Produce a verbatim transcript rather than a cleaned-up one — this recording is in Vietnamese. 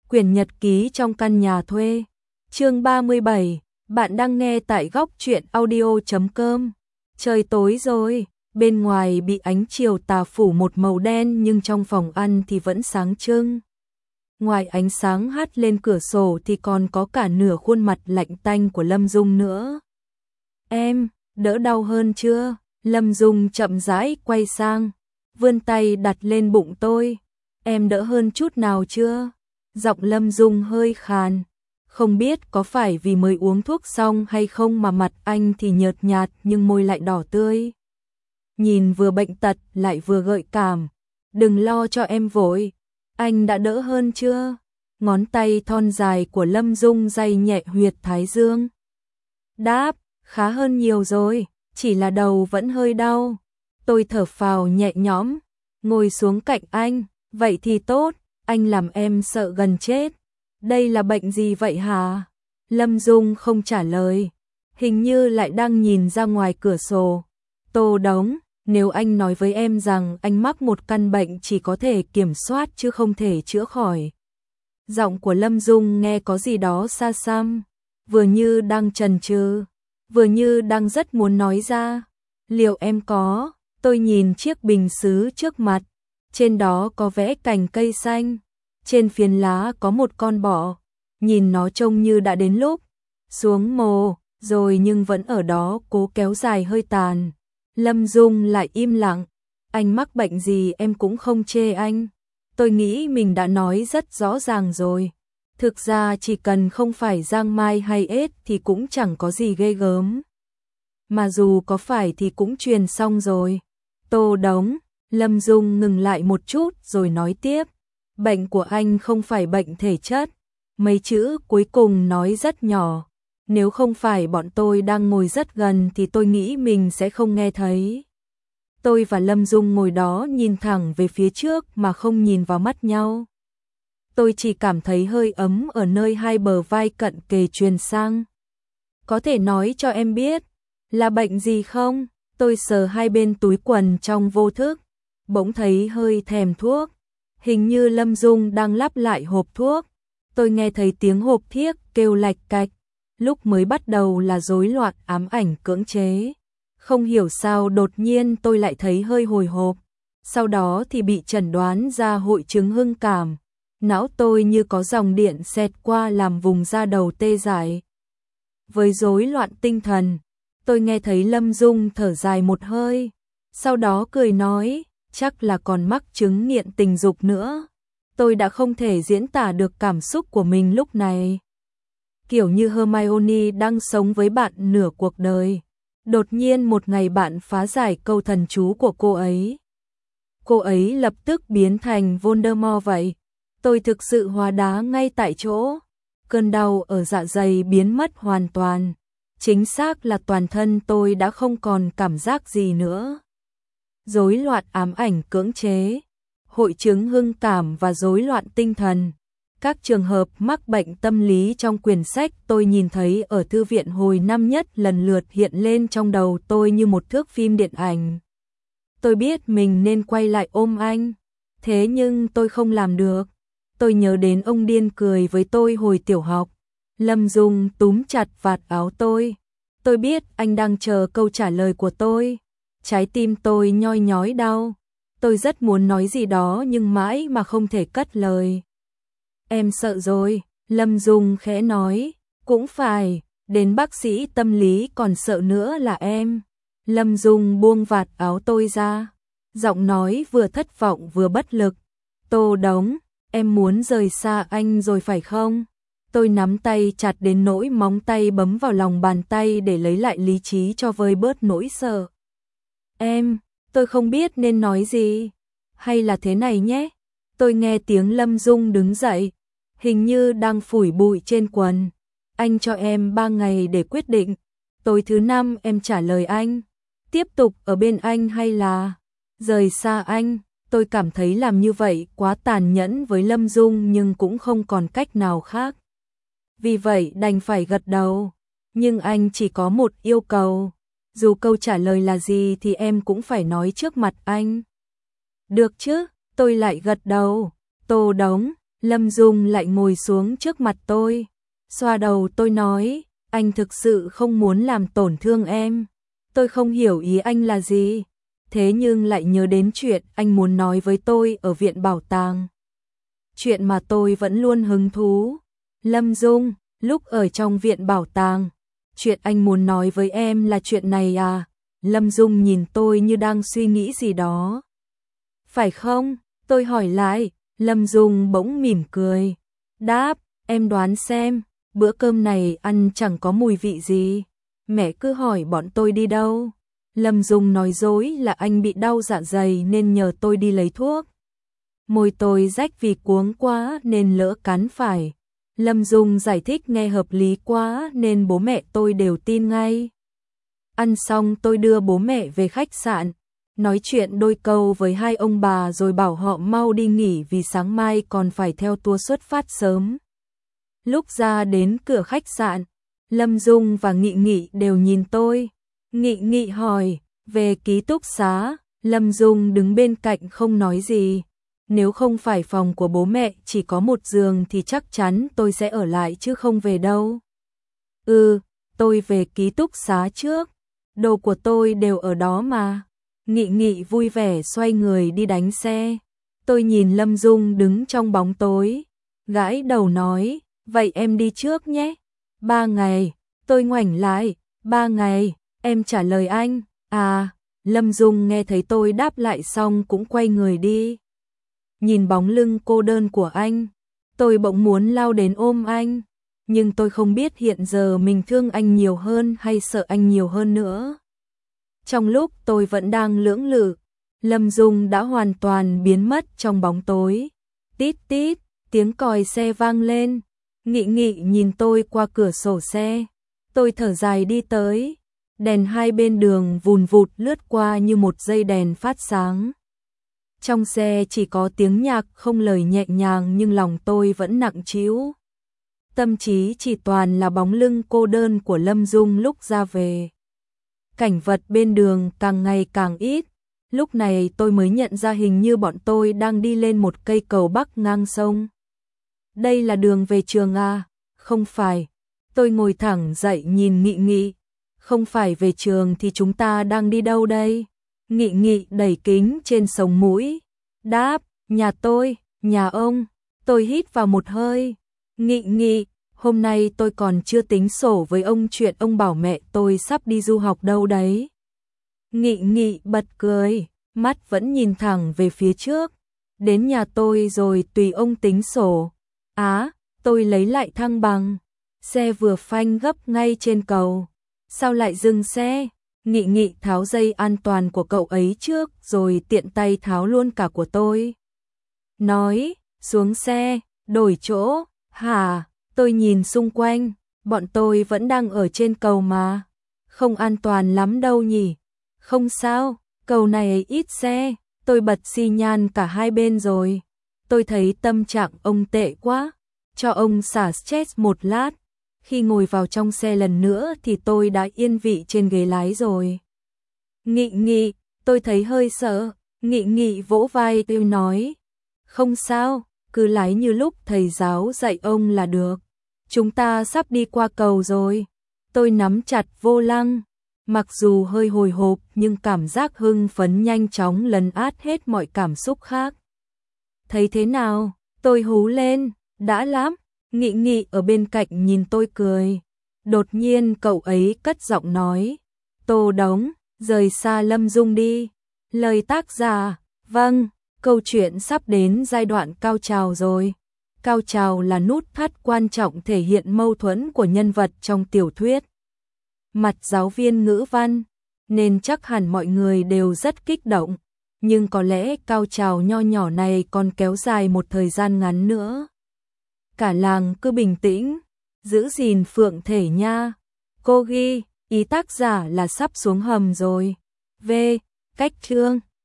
Quyển nhật ký trong căn nhà thuê. Chương ba mươi bảy, bạn đang nghe tại góc truyện audio chấm com. Trời tối rồi, bên ngoài bị ánh chiều tà phủ một màu đen nhưng trong phòng ăn thì vẫn sáng trưng. Ngoài ánh sáng hắt lên cửa sổ thì còn có cả nửa khuôn mặt lạnh tanh của Lâm Dung nữa. Em, đỡ đau hơn chưa? Lâm Dung chậm rãi quay sang, vươn tay đặt lên bụng tôi. Em đỡ hơn chút nào chưa? Giọng Lâm Dung hơi khàn. Không biết có phải vì mới uống thuốc xong hay không mà mặt anh thì nhợt nhạt nhưng môi lại đỏ tươi. Nhìn vừa bệnh tật lại vừa gợi cảm. Đừng lo cho em vội. Anh đã đỡ hơn chưa? Ngón tay thon dài của Lâm Dung day nhẹ huyệt thái dương. Đáp, khá hơn nhiều rồi, chỉ là đầu vẫn hơi đau. Tôi thở phào nhẹ nhõm, ngồi xuống cạnh anh. Vậy thì tốt, anh làm em sợ gần chết. Đây là bệnh gì vậy hả? Lâm Dung không trả lời, hình như lại đang nhìn ra ngoài cửa sổ. Tô Đống, nếu anh nói với em rằng anh mắc một căn bệnh chỉ có thể kiểm soát chứ không thể chữa khỏi. Giọng của Lâm Dung nghe có gì đó xa xăm, vừa như đang chần chừ, vừa như đang rất muốn nói ra. Liệu em có? Tôi nhìn chiếc bình sứ trước mặt, trên đó có vẽ cành cây xanh, trên phiến lá có một con bọ, nhìn nó trông như đã đến lúc xuống mồ rồi nhưng vẫn ở đó cố kéo dài hơi tàn. Lâm Dung lại im lặng. Anh mắc bệnh gì em cũng không chê anh. Tôi nghĩ mình đã nói rất rõ ràng rồi. Thực ra chỉ cần không phải giang mai hay ết thì cũng chẳng có gì ghê gớm. Mà dù có phải thì cũng truyền xong rồi. Tô Đống, Lâm Dung ngừng lại một chút rồi nói tiếp. Bệnh của anh không phải bệnh thể chất. Mấy chữ cuối cùng nói rất nhỏ. Nếu không phải bọn tôi đang ngồi rất gần thì tôi nghĩ mình sẽ không nghe thấy. Tôi và Lâm Dung ngồi đó nhìn thẳng về phía trước mà không nhìn vào mắt nhau. Tôi chỉ cảm thấy hơi ấm ở nơi hai bờ vai cận kề truyền sang. Có thể nói cho em biết là bệnh gì không? Tôi sờ hai bên túi quần trong vô thức, bỗng thấy hơi thèm thuốc. Hình như Lâm Dung đang lắp lại hộp thuốc. Tôi nghe thấy tiếng hộp thiếc kêu lạch cạch. Lúc mới bắt đầu là rối loạn ám ảnh cưỡng chế. Không hiểu sao đột nhiên tôi lại thấy hơi hồi hộp. Sau đó thì bị chẩn đoán ra hội chứng hưng cảm. Não tôi như có dòng điện xẹt qua làm vùng da đầu tê dại. Với rối loạn tinh thần, tôi nghe thấy Lâm Dung thở dài một hơi. Sau đó cười nói, chắc là còn mắc chứng nghiện tình dục nữa. Tôi đã không thể diễn tả được cảm xúc của mình lúc này. Kiểu như Hermione đang sống với bạn nửa cuộc đời. Đột nhiên một ngày bạn phá giải câu thần chú của cô ấy. Cô ấy lập tức biến thành Voldemort vậy. Tôi thực sự hóa đá ngay tại chỗ. Cơn đau ở dạ dày biến mất hoàn toàn. Chính xác là toàn thân tôi đã không còn cảm giác gì nữa. Rối loạn ám ảnh cưỡng chế, hội chứng hưng cảm và rối loạn tinh thần. Các trường hợp mắc bệnh tâm lý trong quyển sách tôi nhìn thấy ở thư viện hồi năm nhất lần lượt hiện lên trong đầu tôi như một thước phim điện ảnh. Tôi biết mình nên quay lại ôm anh, thế nhưng tôi không làm được. Tôi nhớ đến ông điên cười với tôi hồi tiểu học. Lâm Dung túm chặt vạt áo tôi. Tôi biết anh đang chờ câu trả lời của tôi. Trái tim tôi nhoi nhói đau. Tôi rất muốn nói gì đó nhưng mãi mà không thể cất lời. Em sợ rồi, Lâm Dung khẽ nói. Cũng phải, đến bác sĩ tâm lý còn sợ nữa là em. Lâm Dung buông vạt áo tôi ra. Giọng nói vừa thất vọng vừa bất lực. Tô Đống, em muốn rời xa anh rồi phải không? Tôi nắm tay chặt đến nỗi móng tay bấm vào lòng bàn tay để lấy lại lý trí cho vơi bớt nỗi sợ. Em, tôi không biết nên nói gì. Hay là thế này nhé. Tôi nghe tiếng Lâm Dung đứng dậy, hình như đang phủi bụi trên quần. Anh cho em ba ngày để quyết định. Tối thứ năm em trả lời anh. Tiếp tục ở bên anh hay là rời xa anh. Tôi cảm thấy làm như vậy quá tàn nhẫn với Lâm Dung nhưng cũng không còn cách nào khác. Vì vậy đành phải gật đầu. Nhưng anh chỉ có một yêu cầu. Dù câu trả lời là gì thì em cũng phải nói trước mặt anh. Được chứ, tôi lại gật đầu. Tô Đống, Lâm Dung lại ngồi xuống trước mặt tôi, xoa đầu tôi nói, anh thực sự không muốn làm tổn thương em. Tôi không hiểu ý anh là gì, thế nhưng lại nhớ đến chuyện anh muốn nói với tôi ở viện bảo tàng. Chuyện mà tôi vẫn luôn hứng thú. Lâm Dung, lúc ở trong viện bảo tàng, chuyện anh muốn nói với em là chuyện này à? Lâm Dung nhìn tôi như đang suy nghĩ gì đó. Phải không? Tôi hỏi lại. Lâm Dung bỗng mỉm cười. Đáp, em đoán xem, bữa cơm này ăn chẳng có mùi vị gì. Mẹ cứ hỏi bọn tôi đi đâu. Lâm Dung nói dối là anh bị đau dạ dày nên nhờ tôi đi lấy thuốc. Môi tôi rách vì cuống quá nên lỡ cắn phải. Lâm Dung giải thích nghe hợp lý quá nên bố mẹ tôi đều tin ngay. Ăn xong tôi đưa bố mẹ về khách sạn, nói chuyện đôi câu với hai ông bà rồi bảo họ mau đi nghỉ vì sáng mai còn phải theo tour xuất phát sớm. Lúc ra đến cửa khách sạn, Lâm Dung và Nghị Nghị đều nhìn tôi. Nghị Nghị hỏi, về ký túc xá, Lâm Dung đứng bên cạnh không nói gì. Nếu không phải phòng của bố mẹ chỉ có một giường thì chắc chắn tôi sẽ ở lại chứ không về đâu. Ừ, tôi về ký túc xá trước, đồ của tôi đều ở đó mà. Nghị Nghị vui vẻ xoay người đi đánh xe. Tôi nhìn Lâm Dung đứng trong bóng tối, gãi đầu nói, vậy em đi trước nhé. Ba ngày, tôi ngoảnh lại, ba ngày, em trả lời anh, à, Lâm Dung nghe thấy tôi đáp lại xong cũng quay người đi. Nhìn bóng lưng cô đơn của anh, tôi bỗng muốn lao đến ôm anh, nhưng tôi không biết hiện giờ mình thương anh nhiều hơn hay sợ anh nhiều hơn nữa. Trong lúc tôi vẫn đang lưỡng lự, Lâm Dung đã hoàn toàn biến mất trong bóng tối. Tít tít, tiếng còi xe vang lên. Nghị Nghị nhìn tôi qua cửa sổ xe. Tôi thở dài đi tới. Đèn hai bên đường vùn vụt lướt qua như một dây đèn phát sáng. Trong xe chỉ có tiếng nhạc không lời nhẹ nhàng nhưng lòng tôi vẫn nặng trĩu. Tâm trí chỉ toàn là bóng lưng cô đơn của Lâm Dung lúc ra về. Cảnh vật bên đường càng ngày càng ít. Lúc này tôi mới nhận ra hình như bọn tôi đang đi lên một cây cầu bắc ngang sông. Đây là đường về trường à? Không phải. Tôi ngồi thẳng dậy nhìn Nghị Nghị. Không phải về trường thì chúng ta đang đi đâu đây? Nghị Nghị đẩy kính trên sống mũi. Đáp, nhà tôi, nhà ông. Tôi hít vào một hơi. Nghị Nghị, hôm nay tôi còn chưa tính sổ với ông chuyện ông bảo mẹ tôi sắp đi du học đâu đấy. Nghị Nghị bật cười, mắt vẫn nhìn thẳng về phía trước. Đến nhà tôi rồi tùy ông tính sổ. Á, tôi lấy lại thăng bằng. Xe vừa phanh gấp ngay trên cầu. Sao lại dừng xe? Nghị Nghị tháo dây an toàn của cậu ấy trước rồi tiện tay tháo luôn cả của tôi. Nói, xuống xe, đổi chỗ, hả? Tôi nhìn xung quanh, bọn tôi vẫn đang ở trên cầu mà. Không an toàn lắm đâu nhỉ? Không sao, cầu này ít xe, tôi bật xi nhan cả hai bên rồi. Tôi thấy tâm trạng ông tệ quá, cho ông xả stress một lát. Khi ngồi vào trong xe lần nữa thì tôi đã yên vị trên ghế lái rồi. Nghị Nghị, tôi thấy hơi sợ. Nghị Nghị vỗ vai tôi nói, không sao, cứ lái như lúc thầy giáo dạy ông là được. Chúng ta sắp đi qua cầu rồi. Tôi nắm chặt vô lăng, mặc dù hơi hồi hộp nhưng cảm giác hưng phấn nhanh chóng lấn át hết mọi cảm xúc khác. Thấy thế nào? Tôi hú lên, đã lắm. Nghị Nghị ở bên cạnh nhìn tôi cười. Đột nhiên cậu ấy cất giọng nói, Tô Đống, rời xa Lâm Dung đi. Lời tác giả, vâng, câu chuyện sắp đến giai đoạn cao trào rồi. Cao trào là nút thắt quan trọng thể hiện mâu thuẫn của nhân vật trong tiểu thuyết. Mặt giáo viên ngữ văn, nên chắc hẳn mọi người đều rất kích động, nhưng có lẽ cao trào nho nhỏ này còn kéo dài một thời gian ngắn nữa. Cả làng cứ bình tĩnh, giữ gìn phượng thể nha. Cô ghi, ý tác giả là sắp xuống hầm rồi. V. Cách chương